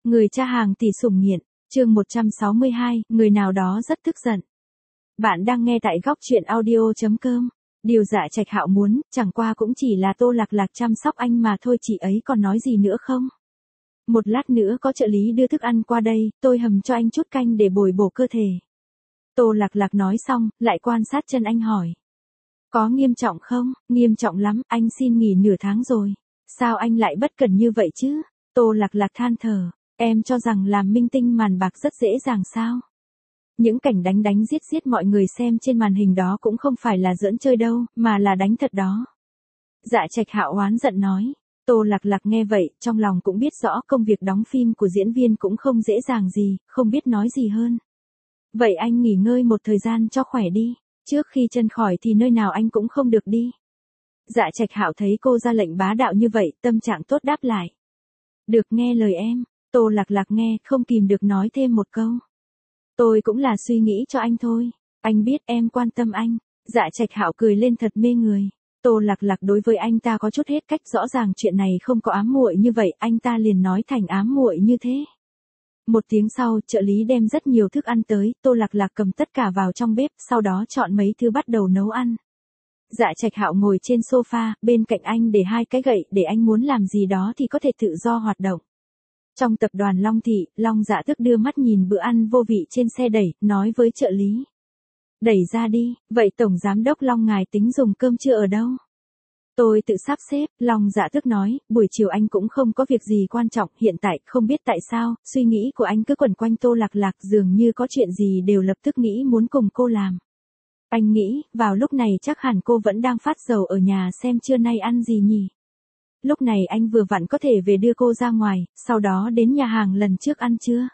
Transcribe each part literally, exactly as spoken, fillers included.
Người cha hàng tỷ sủng nghiện, chương một trăm sáu mươi hai, người nào đó rất tức giận. Bạn đang nghe tại góc truyện audio.com. Điều Dạ Trạch Hạo muốn, chẳng qua cũng chỉ là Tô Lạc Lạc chăm sóc anh mà thôi, chị ấy còn nói gì nữa không? Một lát nữa có trợ lý đưa thức ăn qua đây, tôi hầm cho anh chút canh để bồi bổ cơ thể. Tô Lạc Lạc nói xong, lại quan sát chân anh hỏi. Có nghiêm trọng không? Nghiêm trọng lắm, anh xin nghỉ nửa tháng rồi. Sao anh lại bất cẩn như vậy chứ? Tô Lạc Lạc than thở. Em cho rằng làm minh tinh màn bạc rất dễ dàng sao? Những cảnh đánh đánh giết giết mọi người xem trên màn hình đó cũng không phải là giỡn chơi đâu, mà là đánh thật đó. Dạ Trạch Hạo oán giận nói. Tô Lạc Lạc nghe vậy, trong lòng cũng biết rõ công việc đóng phim của diễn viên cũng không dễ dàng gì, không biết nói gì hơn. Vậy anh nghỉ ngơi một thời gian cho khỏe đi, trước khi chân khỏi thì nơi nào anh cũng không được đi. Dạ Trạch Hạo thấy cô ra lệnh bá đạo như vậy, tâm trạng tốt đáp lại. Được, nghe lời em. Tô Lạc Lạc nghe, không kìm được nói thêm một câu. Tôi cũng là suy nghĩ cho anh thôi. Anh biết em quan tâm anh. Dạ Trạch Hạo cười lên thật mê người. Tô Lạc Lạc đối với anh ta có chút hết cách, rõ ràng chuyện này không có ám muội như vậy, anh ta liền nói thành ám muội như thế. Một tiếng sau, trợ lý đem rất nhiều thức ăn tới, Tô Lạc Lạc cầm tất cả vào trong bếp, sau đó chọn mấy thứ bắt đầu nấu ăn. Dạ Trạch Hạo ngồi trên sofa, bên cạnh anh để hai cái gậy, để anh muốn làm gì đó thì có thể tự do hoạt động. Trong tập đoàn Long Thị, Long Dạ Tước đưa mắt nhìn bữa ăn vô vị trên xe đẩy, nói với trợ lý. Đẩy ra đi, vậy Tổng Giám đốc Long ngài tính dùng cơm trưa ở đâu? Tôi tự sắp xếp, Long Dạ Tước nói, buổi chiều anh cũng không có việc gì quan trọng, hiện tại không biết tại sao, suy nghĩ của anh cứ quẩn quanh Tô Lạc Lạc, dường như có chuyện gì đều lập tức nghĩ muốn cùng cô làm. Anh nghĩ, vào lúc này chắc hẳn cô vẫn đang phát dầu ở nhà xem trưa nay ăn gì nhỉ. Lúc này anh vừa vặn có thể về đưa cô ra ngoài, sau đó đến nhà hàng lần trước ăn trưa.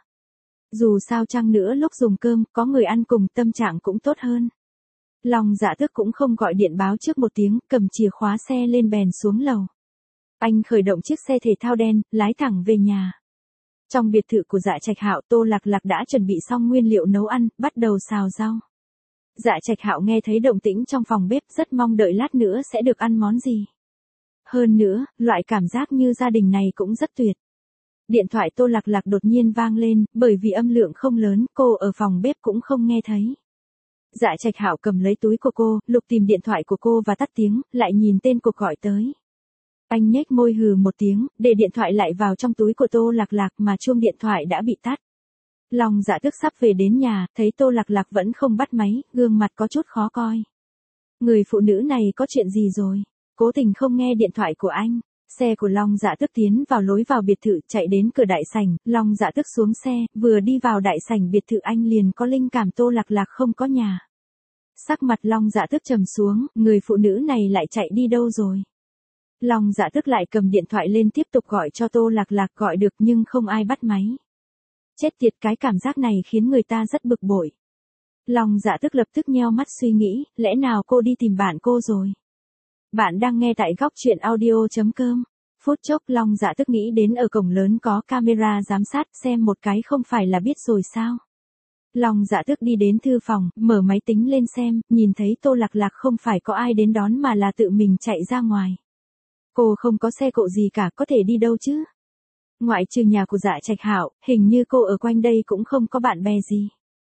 Dù sao chăng nữa lúc dùng cơm, có người ăn cùng tâm trạng cũng tốt hơn. Long Dạ Tước cũng không gọi điện báo trước một tiếng, cầm chìa khóa xe lên bèn xuống lầu. Anh khởi động chiếc xe thể thao đen, lái thẳng về nhà. Trong biệt thự của Dạ Trạch Hạo, Tô Lạc Lạc đã chuẩn bị xong nguyên liệu nấu ăn, bắt đầu xào rau. Dạ Trạch Hạo nghe thấy động tĩnh trong phòng bếp, rất mong đợi lát nữa sẽ được ăn món gì. Hơn nữa, loại cảm giác như gia đình này cũng rất tuyệt. Điện thoại Tô Lạc Lạc đột nhiên vang lên, bởi vì âm lượng không lớn, cô ở phòng bếp cũng không nghe thấy. Dạ Trạch Hạo cầm lấy túi của cô, lục tìm điện thoại của cô và tắt tiếng, lại nhìn tên cuộc gọi tới. Anh nhếch môi hừ một tiếng, để điện thoại lại vào trong túi của Tô Lạc Lạc mà chuông điện thoại đã bị tắt. Long Dạ Tước sắp về đến nhà, thấy Tô Lạc Lạc vẫn không bắt máy, gương mặt có chút khó coi. Người phụ nữ này có chuyện gì rồi? Cố tình không nghe điện thoại của anh. Xe của Long Dạ Tước tiến vào lối vào biệt thự, chạy đến cửa đại sảnh, Long Dạ Tước xuống xe, vừa đi vào đại sảnh biệt thự anh liền có linh cảm Tô Lạc Lạc không có nhà. Sắc mặt Long Dạ Tước trầm xuống, người phụ nữ này lại chạy đi đâu rồi? Long Dạ Tước lại cầm điện thoại lên tiếp tục gọi cho Tô Lạc Lạc, gọi được nhưng không ai bắt máy. Chết tiệt, cái cảm giác này khiến người ta rất bực bội. Long Dạ Tước lập tức nheo mắt suy nghĩ, lẽ nào cô đi tìm bạn cô rồi? Bạn đang nghe tại góc truyện audio.com. Phút chốc Long Dạ Tước nghĩ đến ở cổng lớn có camera giám sát, xem một cái không phải là biết rồi sao? Long Dạ Tước đi đến thư phòng, mở máy tính lên xem, nhìn thấy Tô Lạc Lạc không phải có ai đến đón mà là tự mình chạy ra ngoài. Cô không có xe cộ gì cả, có thể đi đâu chứ? Ngoại trừ nhà của Dạ Trạch Hạo, hình như cô ở quanh đây cũng không có bạn bè gì.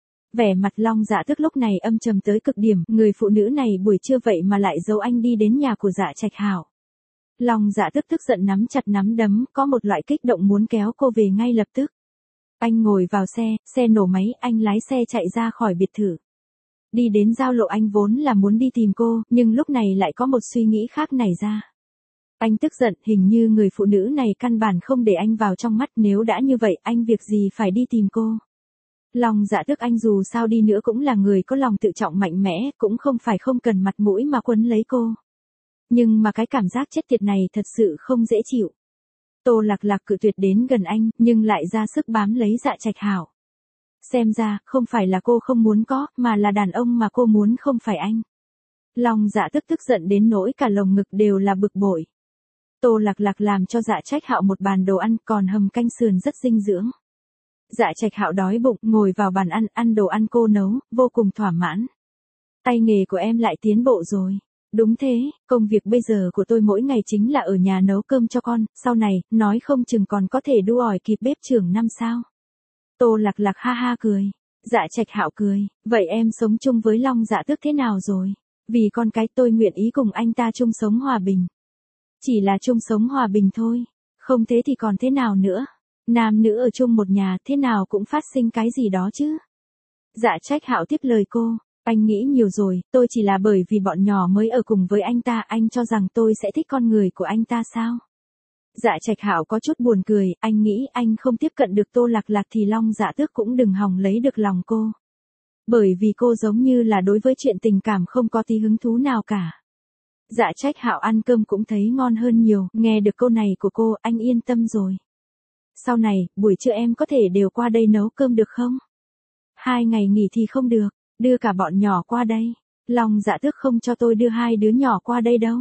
Vẻ mặt Long Dạ Tước lúc này âm trầm tới cực điểm, người phụ nữ này buổi trưa vậy mà lại giấu anh đi đến nhà của Dạ Trạch Hạo. Long Dạ Tước tức giận nắm chặt nắm đấm, có một loại kích động muốn kéo cô về ngay lập tức. Anh ngồi vào xe, xe nổ máy, anh lái xe chạy ra khỏi biệt thự. Đi đến giao lộ anh vốn là muốn đi tìm cô, nhưng lúc này lại có một suy nghĩ khác nảy ra. Anh tức giận, hình như người phụ nữ này căn bản không để anh vào trong mắt, nếu đã như vậy, anh việc gì phải đi tìm cô. Long Dạ Tước anh dù sao đi nữa cũng là người có lòng tự trọng mạnh mẽ, cũng không phải không cần mặt mũi mà quấn lấy cô. Nhưng mà cái cảm giác chết tiệt này thật sự không dễ chịu. Tô Lạc Lạc cự tuyệt đến gần anh, nhưng lại ra sức bám lấy Dạ Trạch Hạo. Xem ra, không phải là cô không muốn có, mà là đàn ông mà cô muốn không phải anh. Long Dạ Tước tức giận đến nỗi cả lồng ngực đều là bực bội. Tô Lạc Lạc làm cho Dạ Trạch Hạo một bàn đồ ăn, còn hầm canh sườn rất dinh dưỡng. Dạ Trạch Hạo đói bụng, ngồi vào bàn ăn, ăn đồ ăn cô nấu, vô cùng thỏa mãn. Tay nghề của em lại tiến bộ rồi. Đúng thế, công việc bây giờ của tôi mỗi ngày chính là ở nhà nấu cơm cho con, sau này, nói không chừng còn có thể đu ỏi kịp bếp trưởng năm sao. Tô Lạc Lạc ha ha cười. Dạ Trạch Hạo cười, vậy em sống chung với Long Dạ Tước thế nào rồi? Vì con cái tôi nguyện ý cùng anh ta chung sống hòa bình. Chỉ là chung sống hòa bình thôi, không thế thì còn thế nào nữa? Nam nữ ở chung một nhà thế nào cũng phát sinh cái gì đó chứ. Dạ Trạch Hạo tiếp lời cô, anh nghĩ nhiều rồi, tôi chỉ là bởi vì bọn nhỏ mới ở cùng với anh ta, anh cho rằng tôi sẽ thích con người của anh ta sao? Dạ Trạch Hạo có chút buồn cười, anh nghĩ anh không tiếp cận được Tô Lạc Lạc thì Long Dạ Tước cũng đừng hòng lấy được lòng cô. Bởi vì cô giống như là đối với chuyện tình cảm không có tí hứng thú nào cả. Dạ Trạch Hạo ăn cơm cũng thấy ngon hơn nhiều, nghe được câu này của cô, anh yên tâm rồi. Sau này, buổi trưa em có thể đều qua đây nấu cơm được không? Hai ngày nghỉ thì không được, đưa cả bọn nhỏ qua đây. Long Dạ Tước không cho tôi đưa hai đứa nhỏ qua đây đâu.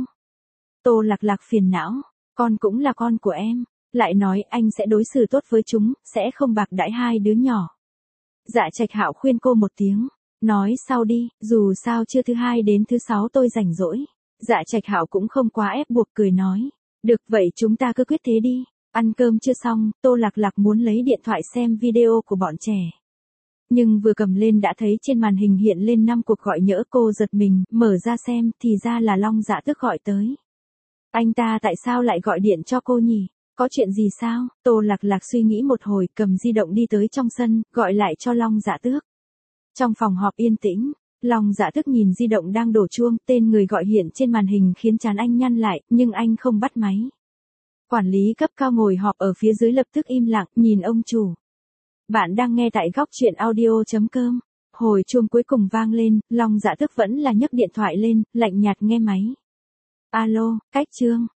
Tô Lạc Lạc phiền não, con cũng là con của em, lại nói anh sẽ đối xử tốt với chúng, sẽ không bạc đãi hai đứa nhỏ. Dạ Trạch Hạo khuyên cô một tiếng, nói sau đi, dù sao trưa thứ hai đến thứ sáu tôi rảnh rỗi. Dạ Trạch Hạo cũng không quá ép buộc, cười nói, được vậy chúng ta cứ quyết thế đi. Ăn cơm chưa xong, Tô Lạc Lạc muốn lấy điện thoại xem video của bọn trẻ. Nhưng vừa cầm lên đã thấy trên màn hình hiện lên năm cuộc gọi nhỡ, cô giật mình, mở ra xem, thì ra là Long Dạ Tước gọi tới. Anh ta tại sao lại gọi điện cho cô nhỉ? Có chuyện gì sao? Tô Lạc Lạc suy nghĩ một hồi, cầm di động đi tới trong sân, gọi lại cho Long Dạ Tước. Trong phòng họp yên tĩnh, Long Dạ Tước nhìn di động đang đổ chuông, tên người gọi hiện trên màn hình khiến trán anh nhăn lại, nhưng anh không bắt máy. Quản lý cấp cao ngồi họp ở phía dưới lập tức im lặng, nhìn ông chủ. Bạn đang nghe tại góc truyện audio.com. Hồi chuông cuối cùng vang lên, Long Dạ Tước vẫn là nhấc điện thoại lên, lạnh nhạt nghe máy. Alo, Cách Trương.